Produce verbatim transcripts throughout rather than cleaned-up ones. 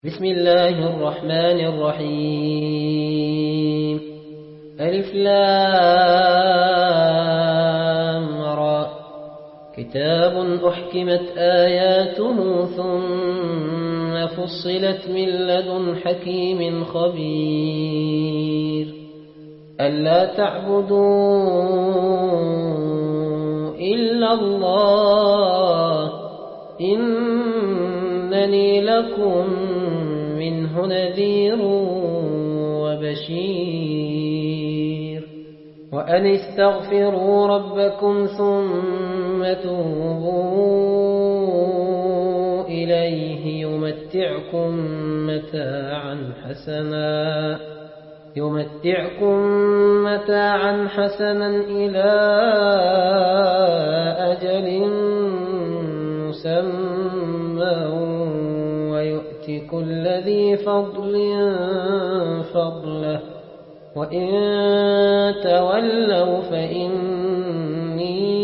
بسم الله الرحمن الرحيم ألف لام را كتاب أحكمت آياته ثم فصلت من لدن حكيم خبير ألا تعبدوا إلا الله إنني لكم منه نذير وبشير وأن استغفروا ربكم ثم توبوا إليه يمتعكم متاعا حسنا يمتعكم متاعا حسنا إلى أجل مسمى ويؤتي كل ذي فضل فضله وإن تولوا فإني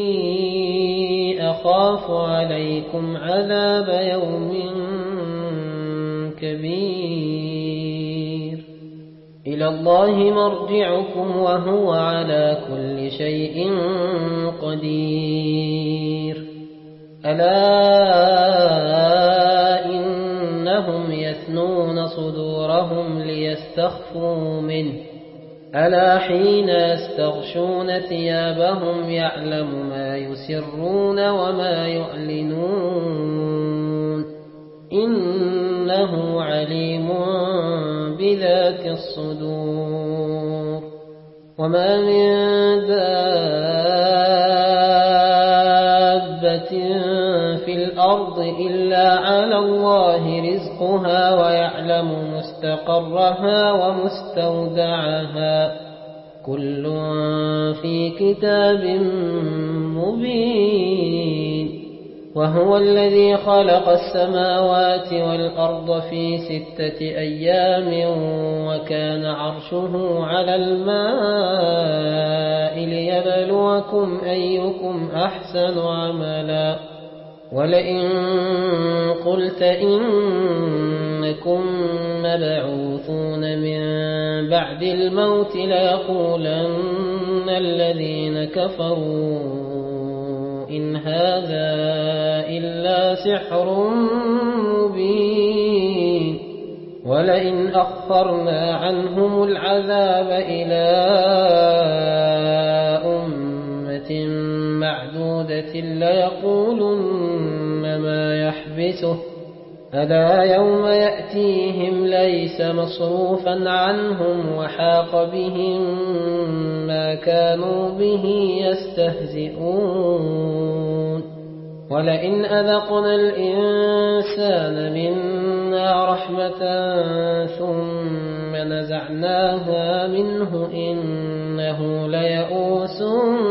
أخاف عليكم عذاب يوم كبير إلى الله مرجعكم وهو على كل شيء قدير ألا إنهم يثنون صدورهم ليستخفوا منه ألا حين يستغشون ثيابهم يعلم ما يسرون وما يعلنون إنه عليم بذات الصدور وما من دابة في الأرض إلا على الله رزقها ويعلم مستقرها ومستودعها كل في كتاب مبين وهو الذي خلق السماوات والأرض في ستة أيام وكان عرشه على الماء ليبلوكم أيكم أحسن عملا ولئن قلت إنكم مبعوثون من بعد الموت ليقولن الذين كفروا إن هذا إلا سحر مبين ولئن أخرنا عنهم العذاب إلى أمة معدودة ليقولن ما يحبسه ألا يوم يأتيهم ليس مصروفا عنهم وحاق بهم ما كانوا به يستهزئون ولئن أذقنا الإنسان منا رحمة ثم نزعناها منه إنه ليئوس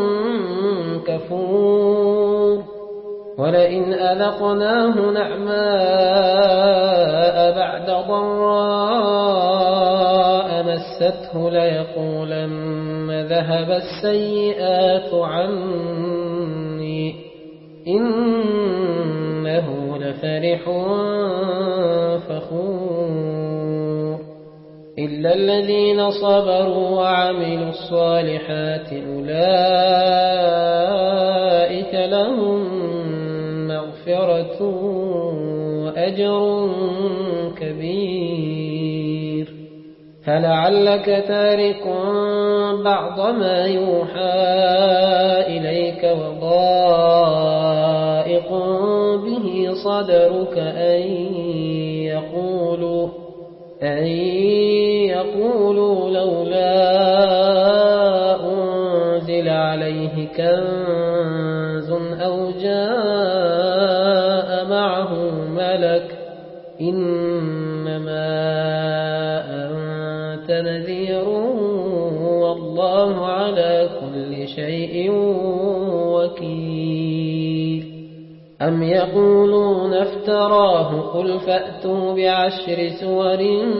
كفور ولئن أذقناه نعماء بعد ضراء مسته ليقولن ذهب السيئات عني إنه لفرح فخور إلا الذين صبروا وعملوا الصالحات أولئك لهم مغفرة وأجر كبير فلعلك تارك بعض ما يوحى إليك وضائق به صدرك أن يقولوا أن يقولوا لولا أنزل عليه كنز أو جاء معه ملك إنما أنت نذير والله على كل شيء وكيل أم يقولون افتراه قل فأتوا بعشر سور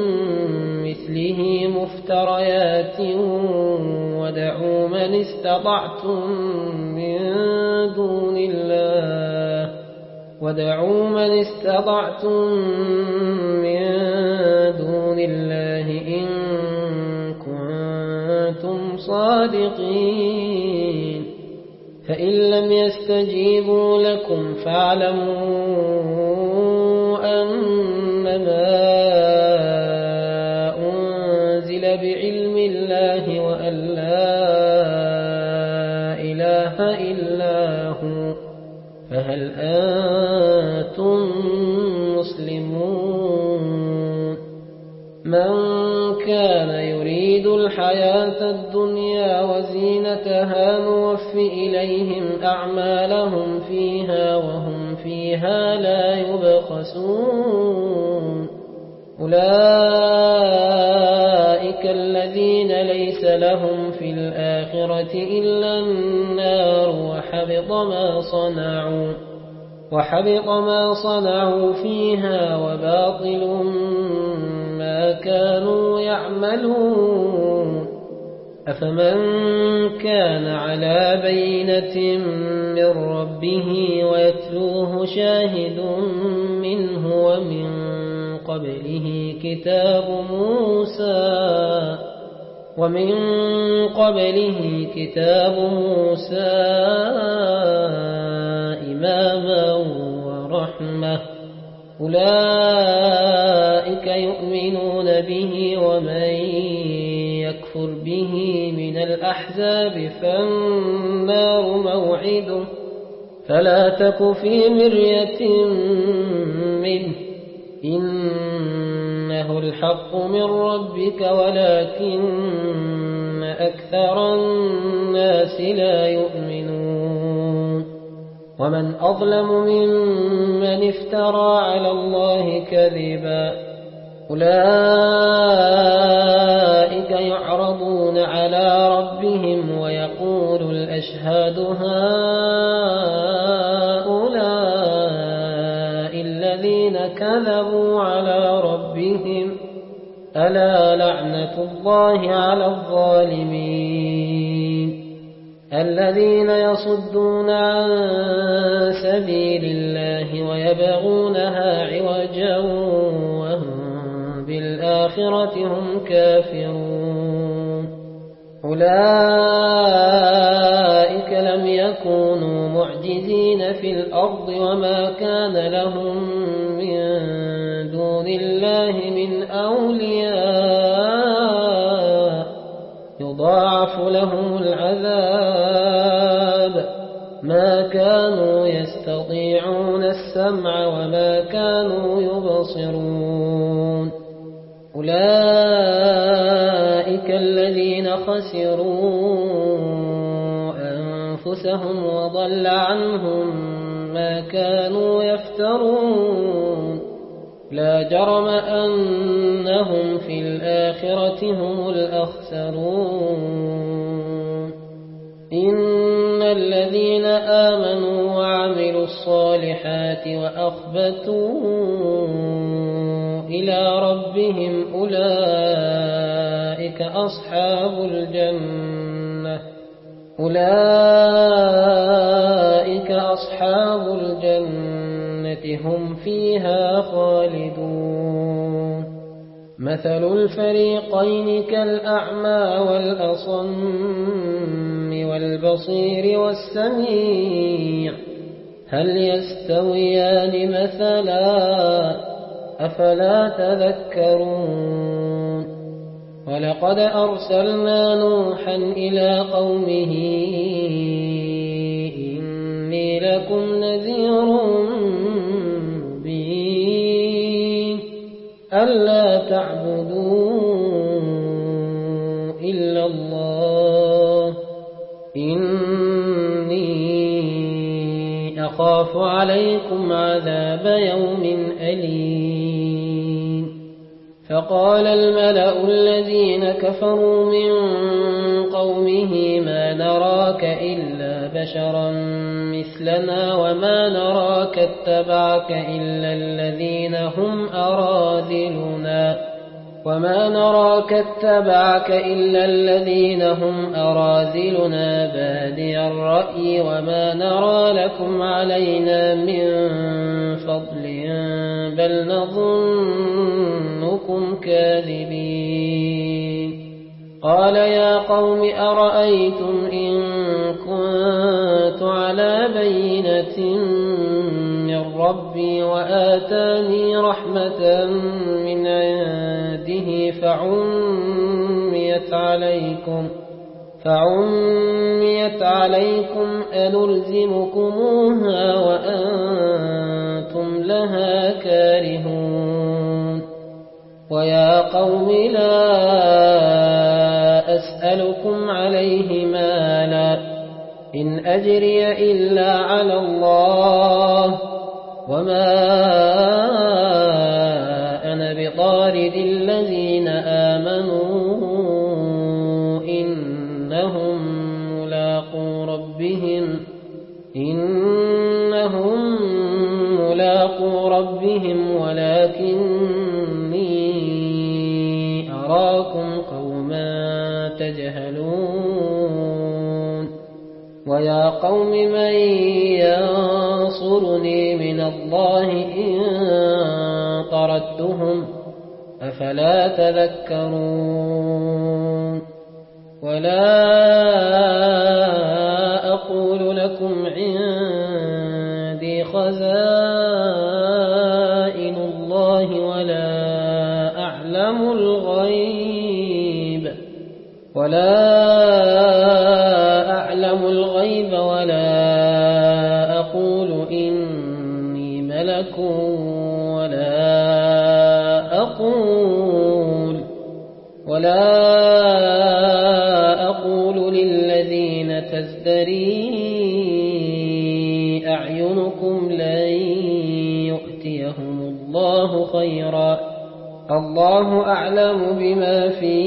مثله مفتريات ودعوا من استطعتم من دون الله وادعوا من استطعتم من دون الله إن كنتم صادقين فإن لم يستجيبوا لكم فاعلموا أنما أنزل بعلم الله وأن لا إله إلا هو فهل أنتم مسلمون من كان يريد الحياة الدنيا وزينتها نوف إليهم أعمالهم فيها وهم فيها لا يبخسون أولئك الذين ليس لهم في الآخرة إلا النار وحبط ما صنعوا وحبط ما صنعوا فيها وباطل ما كانوا يعملون أفمن كان على بينة من ربه ويتلوه شاهد منه ومن قبله كتاب موسى ومن قبله كتاب موسى إماما ورحمة أولئك يؤمنون به ومن يكفر به من الأحزاب فالنار موعده فلا تك في مرية منه إنه الحق من ربك ولكن أكثر الناس لا يؤمنون ومن أظلم ممن افترى على الله كذبا أولئك يعرضون على ربهم ويقول الأشهاد هؤلاء الذين كذبوا على ربهم ألا لعنة الله على الظالمين الذين يصدون عن سبيل الله ويبغونها عوجا وهم بالآخرة هم كافرون أولئك لم يكونوا معجزين في الأرض وما كان لهم من دون الله من أولياء يضاعف لهم العذاب ما كانوا يستطيعون السمع وما كانوا يبصرون أولئك الذين خسروا أنفسهم وضل عنهم ما كانوا يفترون لا جرم أنهم في الآخرة هم الأخسرون إن الذين آمنوا وعملوا الصالحات وأخبتوا إلى ربهم أولئك أصحاب الجنة أولئك أصحاب الجنة هم فيها خالدون مثل الفريقين كالأعمى والأصم والبصير والسميع هل يستويان مثلا أفلا تذكرون ولقد أرسلنا نوحا إلى قومه إني لكم نذير مبين ألا تعبدوا إلا الله إني أخاف عليكم عذاب يوم أليم فقال الملأ الذين كفروا من قومه ما نراك إلا بشرا مثلنا وما نراك اتبعك إلا الذين هم أراذلنا وما نراك اتبعك إلا الذين هم أراذلنا بادي الرأي وما نرى لكم علينا من فضل بل نظنكم كاذبين قال يا قوم أرأيتم إن كنت على بينة من ربي وآتاني رحمة من عنده فعميت عليكم فعميت عليكم أنلزمكموها وأنتم لها كارهون ويا قوم لا أسألكم عليه مالا إن أجري إلا على الله وما أنا بطارد الذين آمنوا إنهم ملاقو ربهم إنهم ملاقو ربهم ولكني أراكم قوما تجهلون ويا قوم من ينصرني من الله إن طردتهم أفلا تذكرون ولا أقول لكم عندي خزائن الله ولا أعلم الغيب ولا أعلم الغيب ولا أقول إني ملك ولا أقول ولا أقول للذين تزدري أعينكم لن يؤتيهم الله خيرا الله أعلم بما في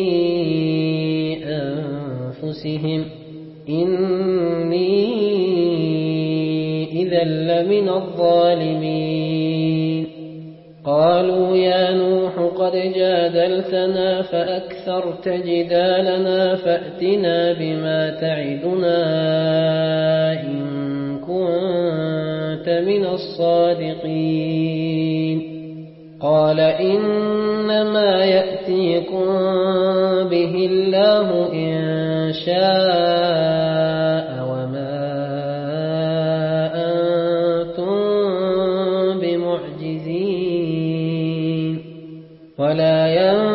أنفسهم إني إذا لمن الظالمين قالوا يا نوح قد جادلتنا فأكثرت جدالنا فأتنا بما تعدنا إن كنت من الصادقين قال إنما يأتيكم به الله إن شاء وما أنتم بمعجزين ولا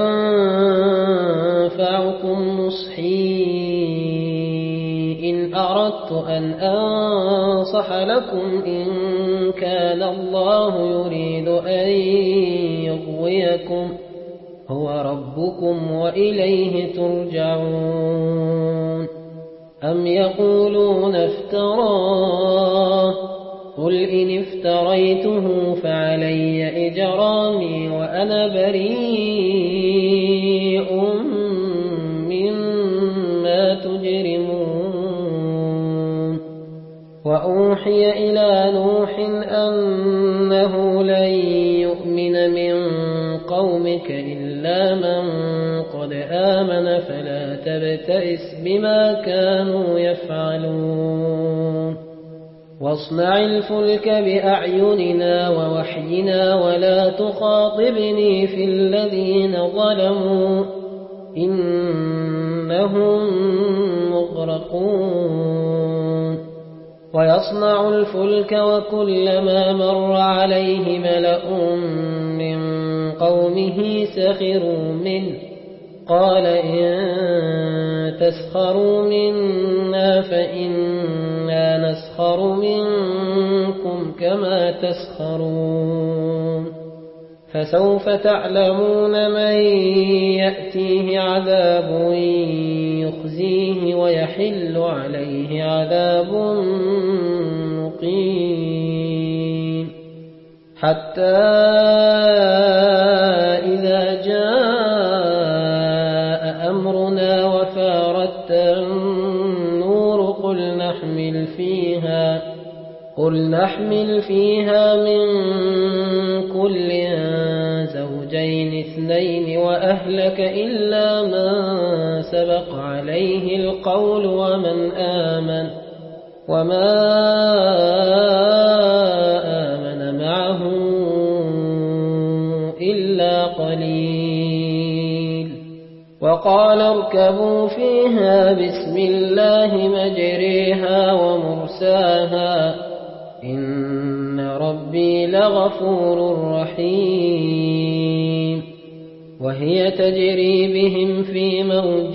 ينفعكم نصحي إن أردت أن أنصح لكم إن كان الله يريد أن يغويكم هو ربكم وإليه ترجعون أم يقولون افتراه قل إن افتريته فعلي إجرامي وأنا بريء مما تجرمون وأوحي إلى نوح أنه لن يؤمن من قومك إلا من قد آمن فلا تبتئس بما كانوا يفعلون واصنع الفلك بأعيننا ووحينا ولا تخاطبني في الذين ظلموا إنهم مغرقون ويصنع الفلك وكلما مر عليه ملأ من قومه سخروا منه قال إن تسخروا منا فإنا نسخر منكم كما تسخرون فسوف تعلمون من يأتيه عذاب يخزيه ويحل عليه عذاب مقيم حتى إذا جاء أمرنا وفارت النور قل نحمل فيها قل نحمل فيها من كل زوجين اثنتين اثنين وأهلك إلا من سبق عليه القول ومن آمن وما آمن معه إلا قليل. وقال اركبوا فيها بسم الله مجريها ومرساها إن ربي لغفور رحيم. وهي تجري بهم في موج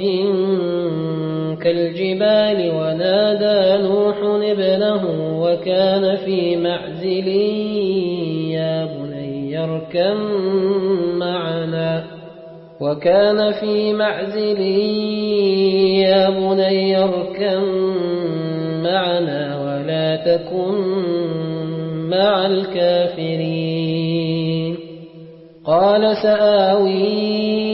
كالجبال ونادى نوح ابنه وكان في معزل يا بني اركب معنا وكان في معزل يا بني اركب معنا ولا تكن مع الكافرين. قال سآوي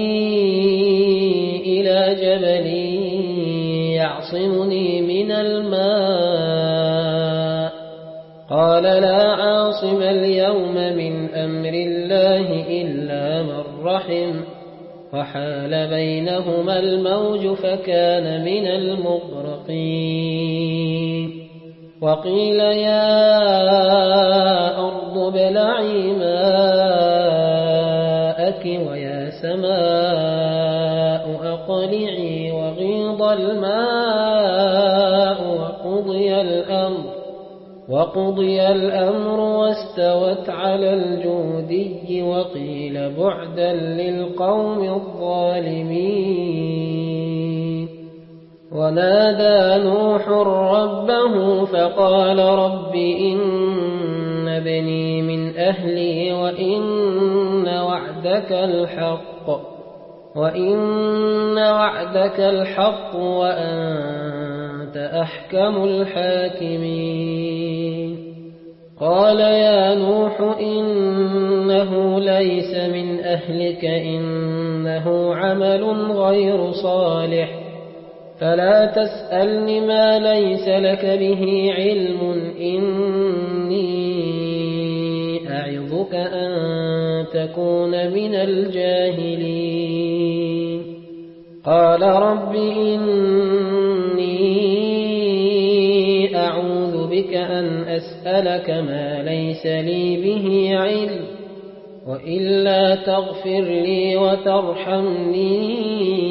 إلى جبل يعصمني من الماء قال لا عاصم اليوم من أمر الله إلا من رحم وحال بينهما الموج فكان من المغرقين. وقيل يا أرض ابلعي ماءك ويا سماء أقلعي وغيض الماء وقضي الأمر وقضي الأمر واستوت على الجودي وقيل بعدا للقوم الظالمين. ونادى نوح ربه فقال رب إن ابني من أهلي وإن وعدك الحق وإن وعدك الحق وأنت أحكم الحاكمين. قال يا نوح إنه ليس من أهلك إنه عمل غير صالح فلا تسألني ما ليس لك به علم إني أعظك أن تكون من الجاهلين. قال رب إني أعوذ بك أن أسألك ما ليس لي به علم وإلا تغفر لي وترحمني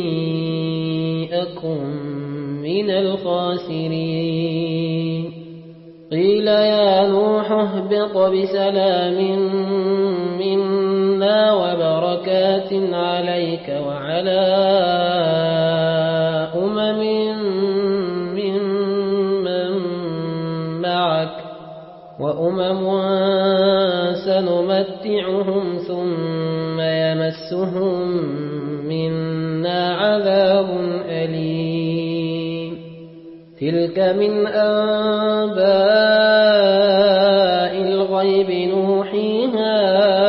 أكن من الخاسرين. قيل يا نوح اهبط بسلام منا وبركات عليك وعلى أمم ممن معك وأمم سنمتعهم ثم يمسهم منا عذاب أليم. تلك من أنباء الغيب نوحيها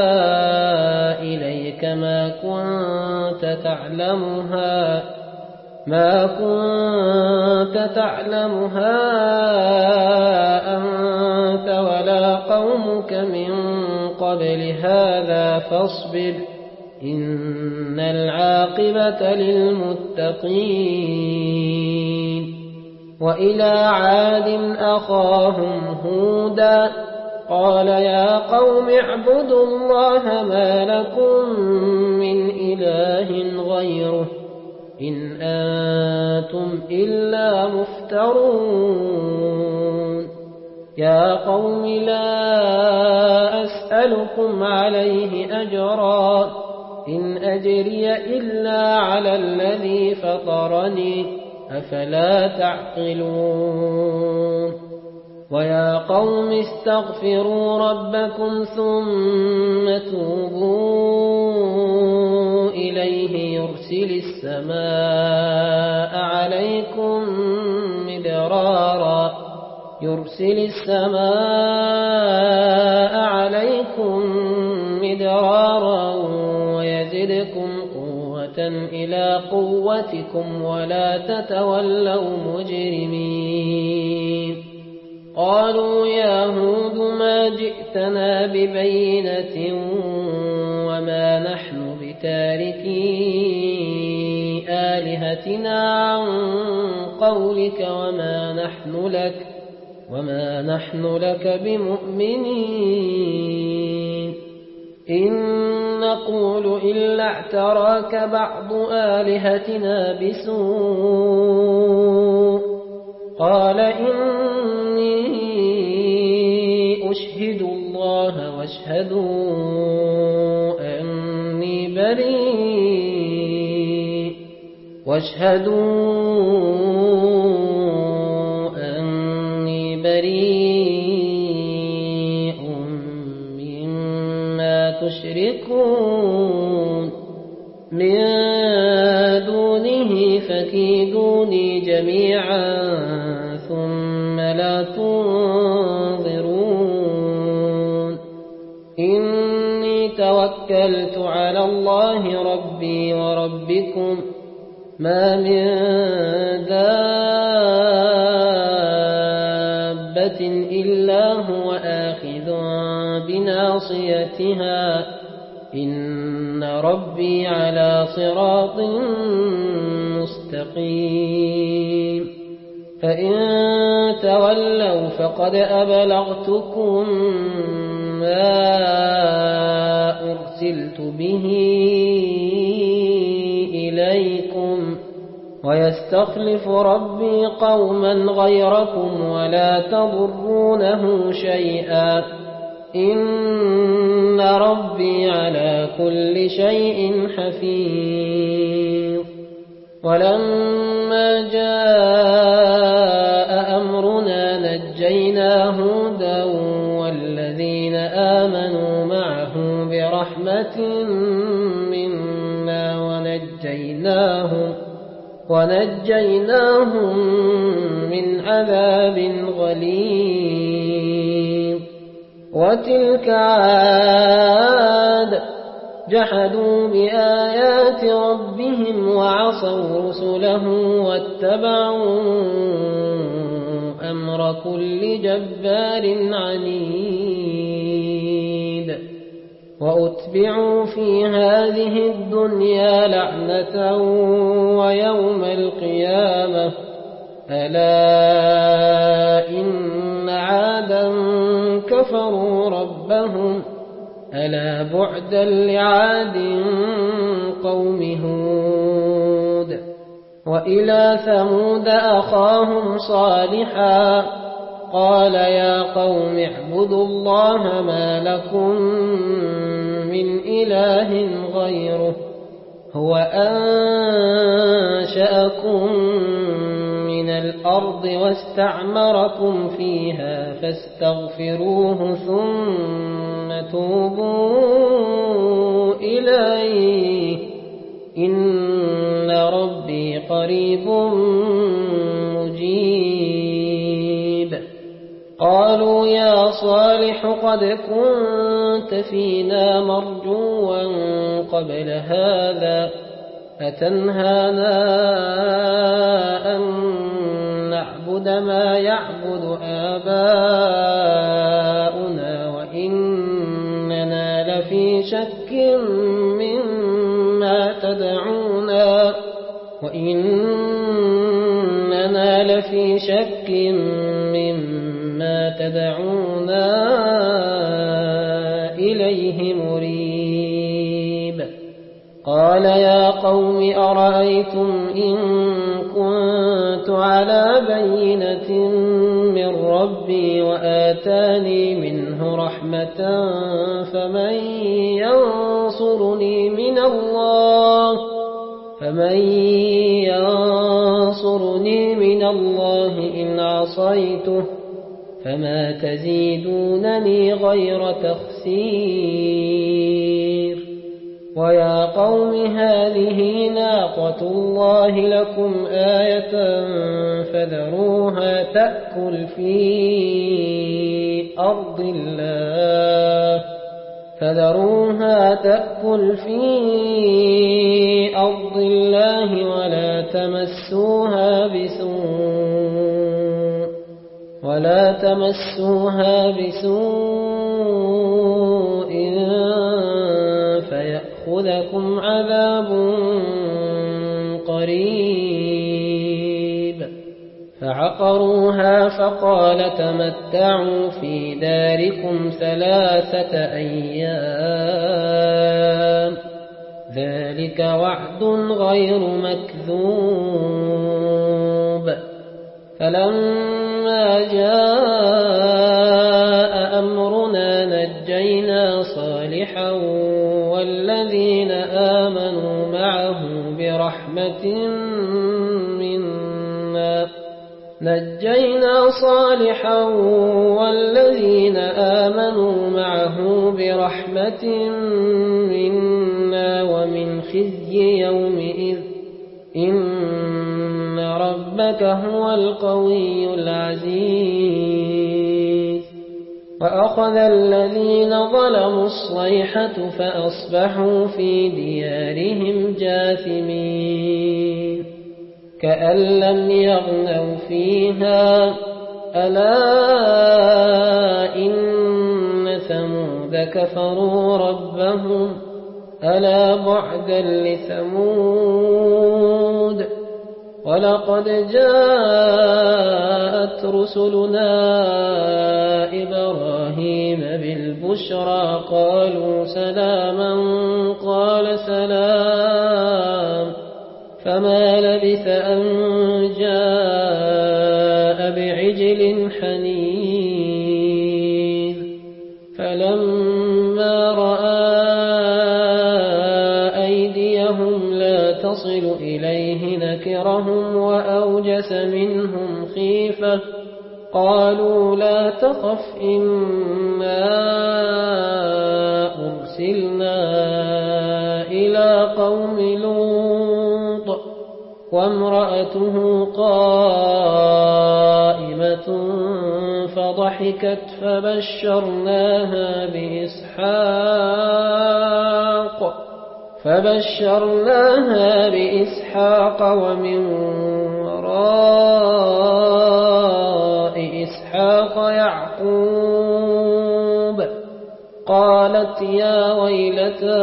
إليك ما كنت تعلمها ما كنت تعلمها أنت ولا قومك من قبل هذا فاصبر إن العاقبة للمتقين. وإلى عاد أخاهم هودا قال يا قوم اعبدوا الله ما لكم من إله غيره إن أنتم إلا مفترون. يا قوم لا أسألكم عليه أجرا إن أجري إلا على الذي فطرني أفلا تعقلون. ويا قوم استغفروا ربكم ثم توبوا إليه يرسل السماء عليكم مدرارا يرسل السماء عليكم مدرارا ويزدكم قوة إلى قوتكم ولا تتولوا مجرمين. قالوا يا هود ما جئتنا ببينة وما نحن بتاركي آلهتنا عن قولك وما نحن لك وما نحن لك بمؤمنين إن نقول إلا اعتراك بعض آلهتنا بسوء قال إني أشهد الله واشهدوا أني بريء واشهدوا أني بريء مما تشركون من دونه فكيدوني جميعا ثم لا تنظرون إني توكلت على الله ربي وربكم ما من دابة إلا هو آخذ بناصيتها إن ربي على صراط مستقيم فإن تولوا فقد أبلغتكم ما أرسلت به إليكم ويستخلف ربي قوما غيركم ولا تضرونه شيئا إن ربي على كل شيء حفيظ ولما جاء أمرنا نجينا هودا والذين آمنوا معه برحمة منا ونجيناهم ونجيناهم من عذاب غليظ وتلك عاد جحدوا بآيات ربهم وعصوا رسله واتبعوا أمر كل جبار عنيد وأتبعوا في هذه الدنيا لعنة ويوم القيامة ألا إن عادا كفروا ربهم ألا بعدا لعاد قوم هود وإلى ثمود أخاهم صالحا قال يا قوم اعبدوا الله ما لكم من إله غيره هو أنشأكم من الأرض واستعمركم فيها فاستغفروه ثم توبوا إليه إن ربي قريب مجيب قالوا يا صالح قد كنت فينا مرجوا قبل هذا أتنهانا أن نعبد ما يعبد آباؤنا وإننا لفي شك مما تدعونا وإننا لفي شك مما تدعونا إليه مريب قال يا قوم أرأيتم إن كنت على بينة من ربي وآتاني منه رحمة فمن ينصرني من الله فمن ينصرني من الله إن عصيته فما تزيدونني غير تخسير ويا قوم هذه ناقة الله لكم آية فذروها تأكل في أرض الله فذروها تأكل في أرض الله ولا تمسوها بسوء ولا تمسوها بسوء فيأكل يأخذكم عذاب قريب. فعقروها فقال تمتعوا في داركم ثلاثة أيام ذلك وعد غير مكذوب. فلما جاء أمرنا نجينا صالحا والذين آمنوا معه برحمة منا نجينا صالحا والذين آمنوا معه برحمة منا ومن خزي يومئذ إن ربك هو القوي العزيز. وأخذ الذين ظلموا الصيحة فأصبحوا في ديارهم جاثمين كأن لم يغنوا فيها ألا إن ثمود كفروا ربهم ألا بعدا لثمود. ولقد جاءت رسلنا إبراهيم بالبشرى قالوا سلاما قال سلام فما لبث أن جاء بعجل حنيذ. فلما رأى أيديهم لا تصل إليه نكرهم وأوجس منهم خيفة قالوا لا تخف إنا أرسلنا إلى قوم لوط وامرأته قائمة فضحكت فبشرناها بإسحاق فبشرناها بإسحاق ومن وراء إسحاق يعقوب. قالت يا ويلتى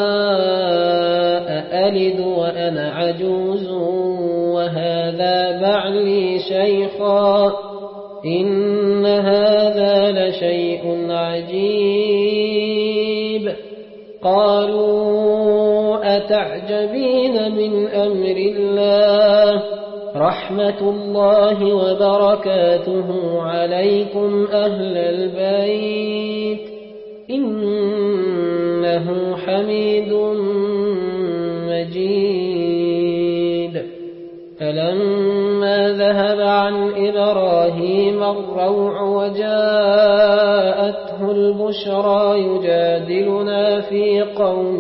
أألد وأنا عجوز وهذا بعلي شيخا إن هذا لشيء عجيب. قالوا أتعجبين من أمر الله رحمة الله وبركاته عليكم أهل البيت إنه حميد مجيد. فلما ذهب عن إبراهيم الروع وجاءته البشرى يجادلنا في قوم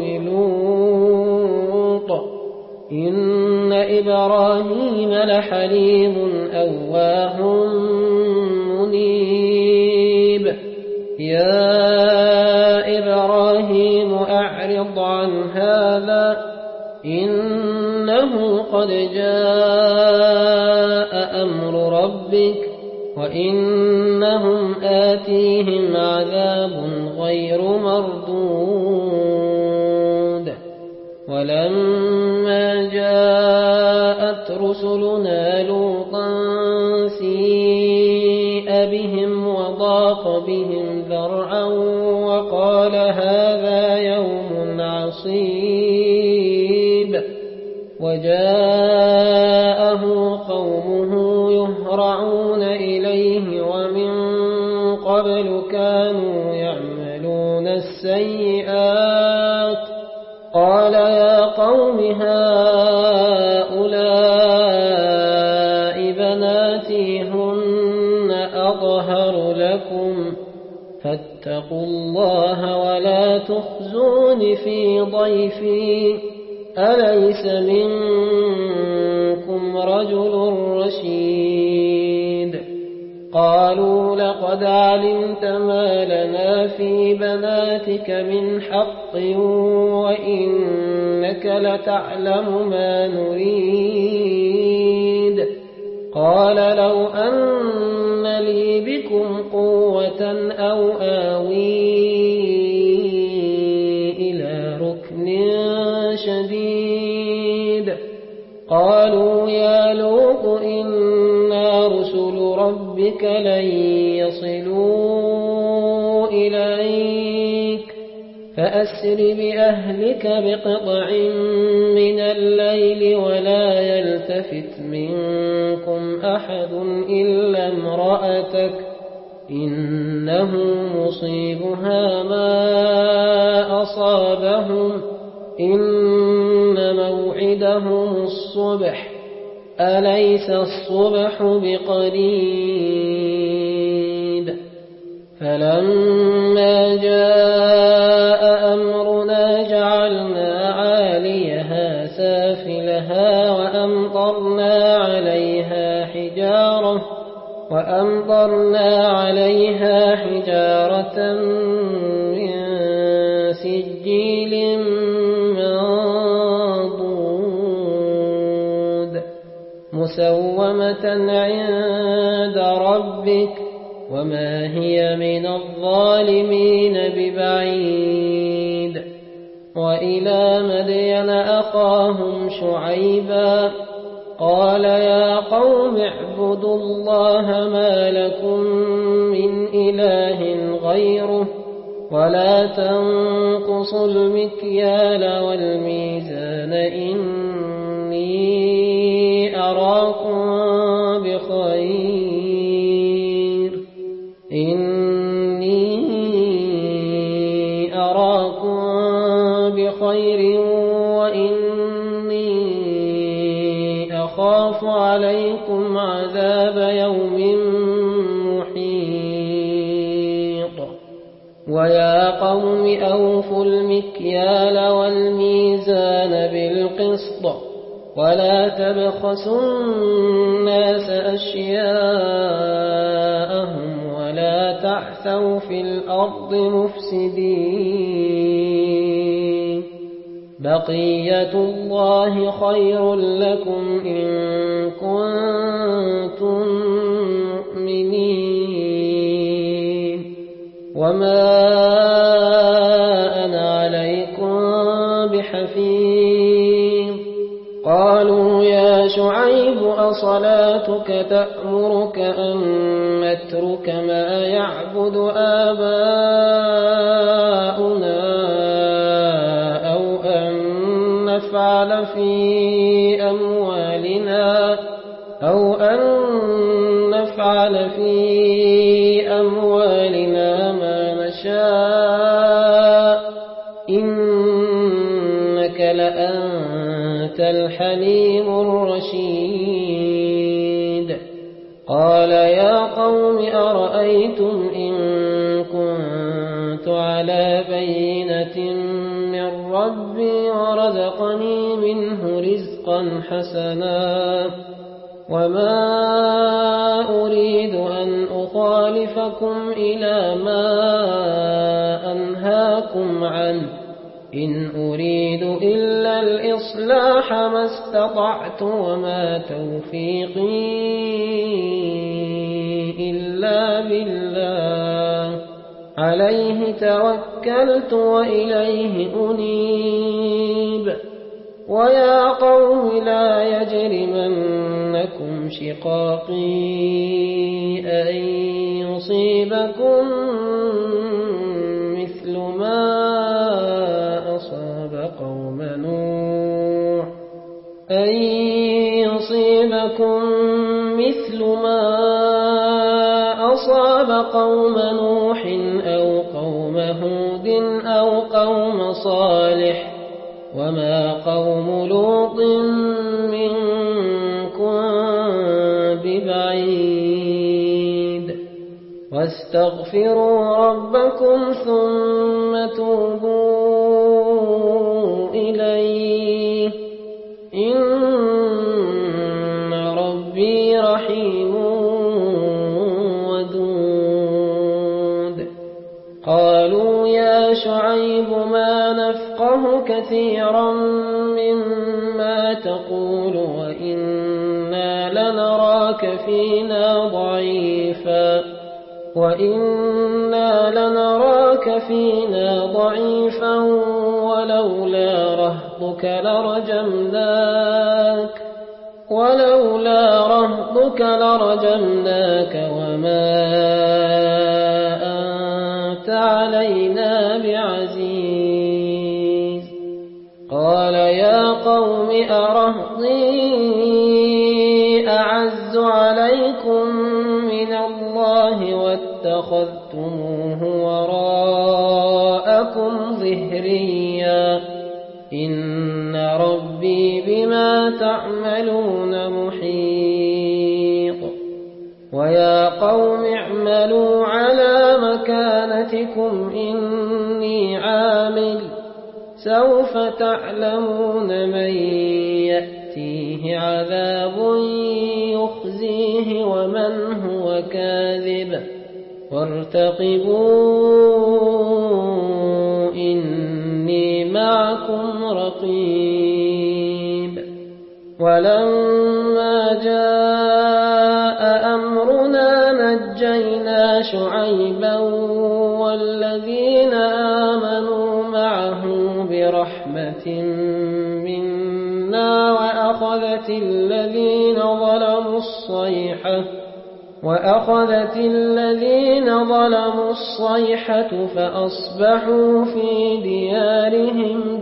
لوط إن إبراهيم لحليم أواه منيب. يا إبراهيم أعرض عن هذا إنه قد جاء أمر ربك وإنهم آتيهم عذاب غير مردود. ولما جاءت رسلنا لوطا سيء بهم وضاق بهم ذرعا وقال هذا يوم عصيب. وجاءه قومه يهرعون إليه ومن قبل كانوا يعملون السيئات قال يا قوم هؤلاء بناتي هن أطهر لكم فاتقوا الله ولا تخزون في ضيفي أليس منكم رجل رشيد. قالوا لقد علمت ما لنا في بناتك من حق وإنك لتعلم ما نريد. قال لو أن لي بكم قوة أو آوي إلى ركن شديد قالوا يا لوط إنا رسل ربك لن يصلوا إليك فأسر بأهلك بقطع من الليل ولا يلتفت منكم أحد إلا امرأتك إنه مصيبها ما أصابهم إن موعدهم الصبح أليس الصبح بقريب فلما جاء أمرنا جعلنا عاليها سافلها وأمطرنا عليها حجارة وأمطرنا عليها حجارة من سجيل منضود مسومة عند ربك وما هي من الظالمين ببعيد وإلى مدين أخاهم شعيبا قال يا قوم اعبدوا الله ما لكم من إله غيره ولا تنقصوا المكيال والميزان إني أراكم بخير إني أراكم بخير وإني أخاف عليكم عذاب يوم محيط ويا قوم أوفوا المكيال والميزان بالقسط ولا تبخسوا الناس أشياءهم ولا تعثوا في الأرض مفسدين بقية الله خير لكم إن كنتم مؤمنين وما أنا عليكم بحفيظ قالوا يا شعيب أصلاتك تأمرك أن نترك ما يعبد آباؤنا أو أن نفعل في أموالنا أو أن نفعل في أموالنا ما نشاء إنك لأنت الحليم الرشيد قال يا قوم أرأيتم إن كنت على بينة من ربي ورزقني منه رزقا حسنا وما أريد أن أخالفكم إلى ما أنهاكم عنه إن أريد إلا الإصلاح ما استطعت وما توفيقي إلا بالله عليه توكلت وإليه أنيب ويا قوم لا يجرمنكم شقاقي أن يصيبكم مثل ما أصاب قوم نوح أن يصيبكم مثل ما أصاب قوم نوح أو قوم هود أو قوم صالح وما قوم لوط منكم ببعيد واستغفروا ربكم ثم توبوا إليه إن ربي رحيم ودود قالوا يا شعيب ما نفقه كثيرا مما تقول وإنا لنراك فينا ضعيفا وإنا لنراك فينا ضعيفا ولولا رهطك رهطك لرجمناك ولولا رهطك لرجمناك وما أنت علينا بعزيز. قال يا قوم أرهطي أعز عليكم من الله واتخذتموه وراءكم ظهريا إن ربي بما تعملون محيط. ويا قوم اعملوا على مكانتكم إني عامل سوف تعلمون من يأتيه عذاب يخزيه ومن هو كاذب وارتقبوا إني معكم رقيب. ولما جاء أمرنا نجينا شعيبا والذين آمنوا معه برحمة منا وأخذت الذين ظلموا الصيحة وأخذت الذين ظلموا الصيحة فأصبحوا في ديارهم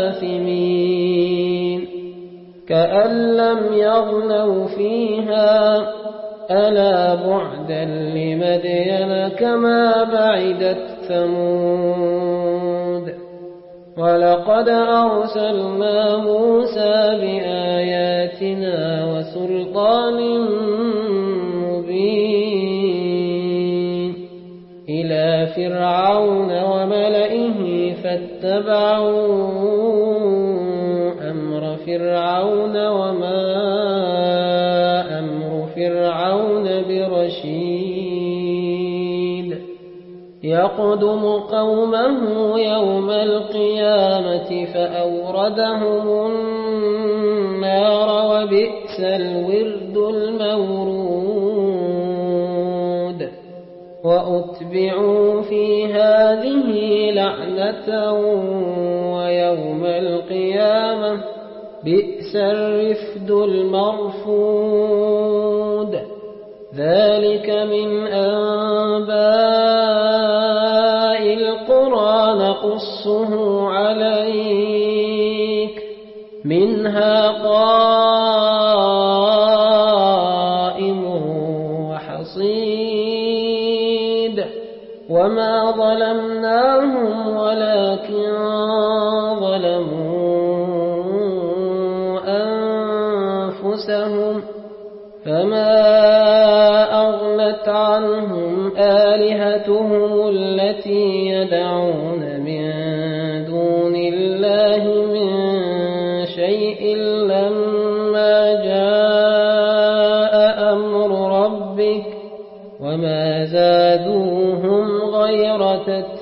جاثمين كأن لم يغنوا فيها ألا بعدا لمدين كما بعدت ثمود. ولقد أرسلنا موسى بآياتنا وسلطان مبين إلى فرعون وملئه فاتبعوا أمر فرعون وما أمر فرعون برشيد. يقدم قومه يوم القيامة فأوردهم النار وبئس الورد المورود. وأتبعوا في هذه لعنة ويوم القيامة بئس الرفد المرفود. ذلك من أنباء القرى نقصه عليك منها قائم وحصيد. وما ظلمناهم ولكن ظلموا أنفسهم فما أغنت عنهم آلهتهم التي يدعون من دون الله من شيء لما جاء أمر ربك وما زادوهم غير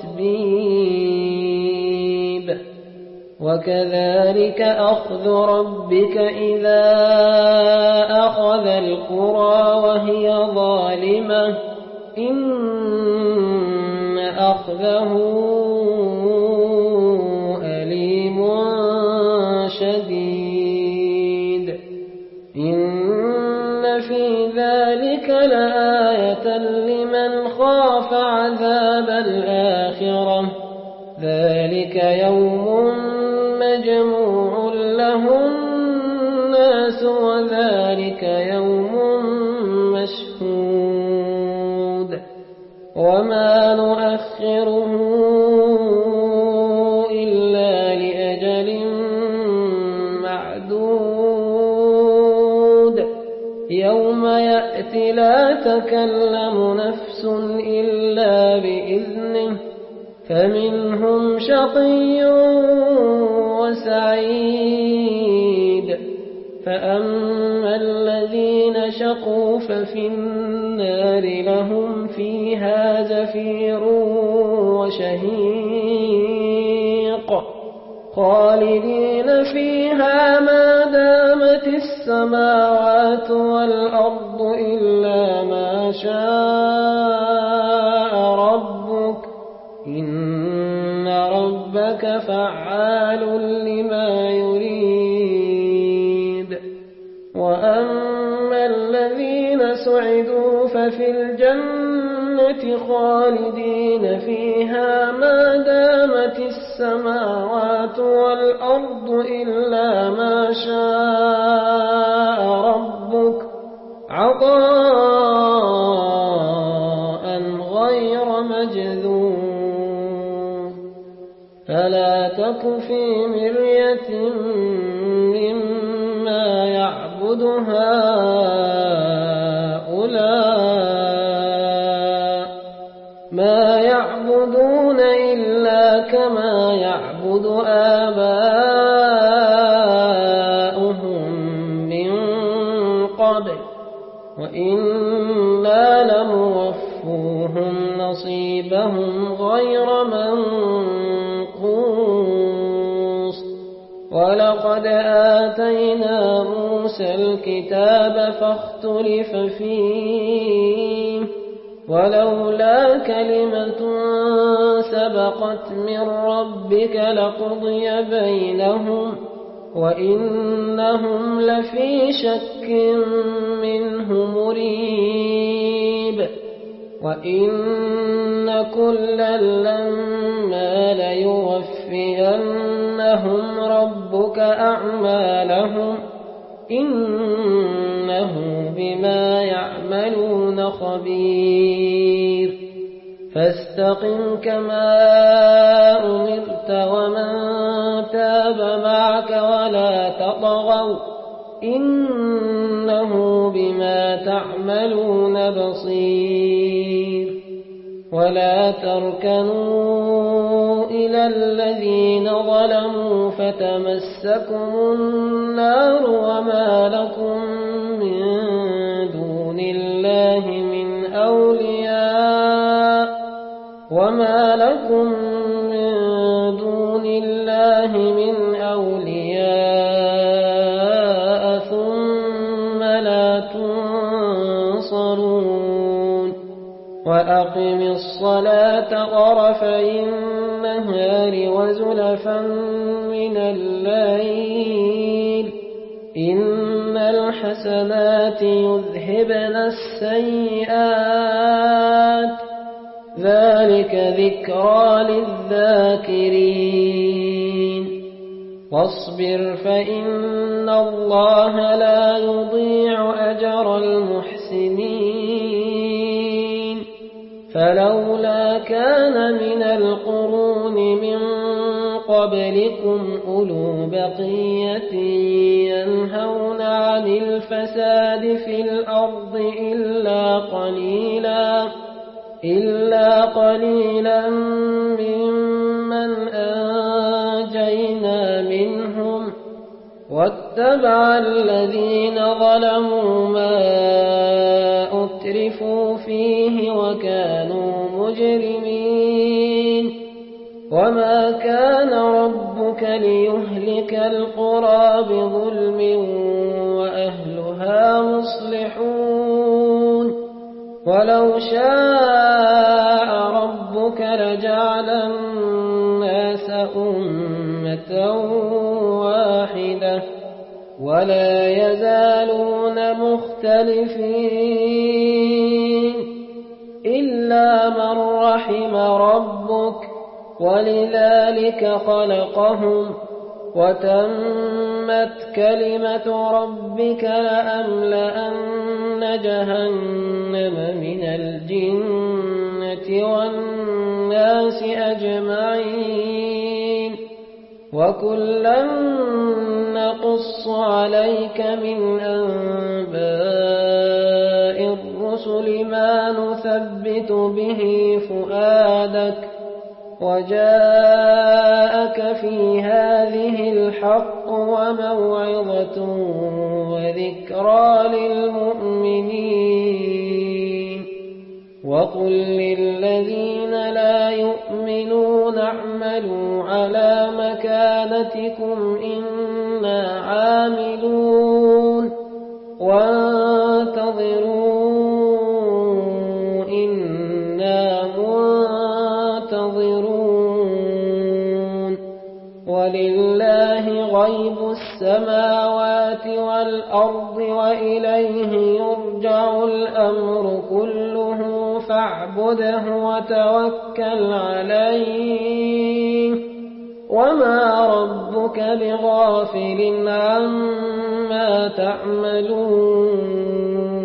تتبيب. وكذلك أخذ ربك إذا أخذ القرى وهي ظالمة إن أخذه أليم شديد. إن في ذلك لآية لمن خاف عذاب الآخرة ذلك يوم مجموع له الناس وذلك يوم مشهود. وما نؤخره إلا لأجل معدود يوم يأتي لا تكلم نفس إلا بإذنه فمنهم شقي وسعيد. فأما الذين شقوا ففي النار لهم فيها زفير وشهيق خالدين فيها ما دامت السماوات والأرض إلا ما شاء ربك إن ربك فعال لما يريد. سعدوا ففي الجنة خالدين فيها ما دامت السماوات والأرض إلا ما شاء ربك عطاء غير مجذوذ فلا تك في مرية مما يعبد هؤلاء ما يعبدون إلا كما يعبد آباؤهم من قبل وإنا لموفوهم نصيبهم غير منقوص ولقد آتينا موسى الكتاب فاختلف فيه ولولا كلمة سبقت من ربك لقضي بينهم وإنهم لفي شك منه مريب وإن كلا لما ليوفينهم ربك أعمالهم إنه بما يعملون خبير فاستقم كما أمرت ومن تاب معك ولا تطغوا إنه بما تعملون بصير ولا تركنوا إلى الذين ظلموا فتمسكم النار وما لكم من دون الله من أولياء وما لكم من دون الله من أولياء ثم لا تنصرون وأقم الصلاة طرفي النهار وزلفا من الليل إن الحسنات يذهبن السيئات ذلك ذكرى للذاكرين واصبر فإن الله لا يضيع أجر المحسنين فلولا كان من القرون من قبلكم أولو بقية ينهون عن الفساد في الأرض إلا قليلا إلا قليلا ممن أنجينا منهم واتبع الذين ظلموا ما أترفوا فيه وكانوا مجرمين وما كان ربك ليهلك القرى بظلم وأهلها مصلحون ولو شاء ربك لجعل الناس أمة واحدة ولا يزالون مختلفين إلا من رحم ربك ولذلك خلقهم وتمت كلمة ربك لأملأن جهنم من الجنة والناس أجمعين وكلا نقص عليك من أنباء الرسل ما نثبت به فؤادك وجاءك في هذه الحق وموعظة وذكرى للمؤمنين وقل للذين لا يؤمنون اعملوا على مكانتكم إنا عاملون وانتظروا إنا منتظرون ولله غيب السماوات السماوات والأرض وإليه يرجع الأمر كله فاعبده وتوكل عليه وما ربك بغافل عما تعملون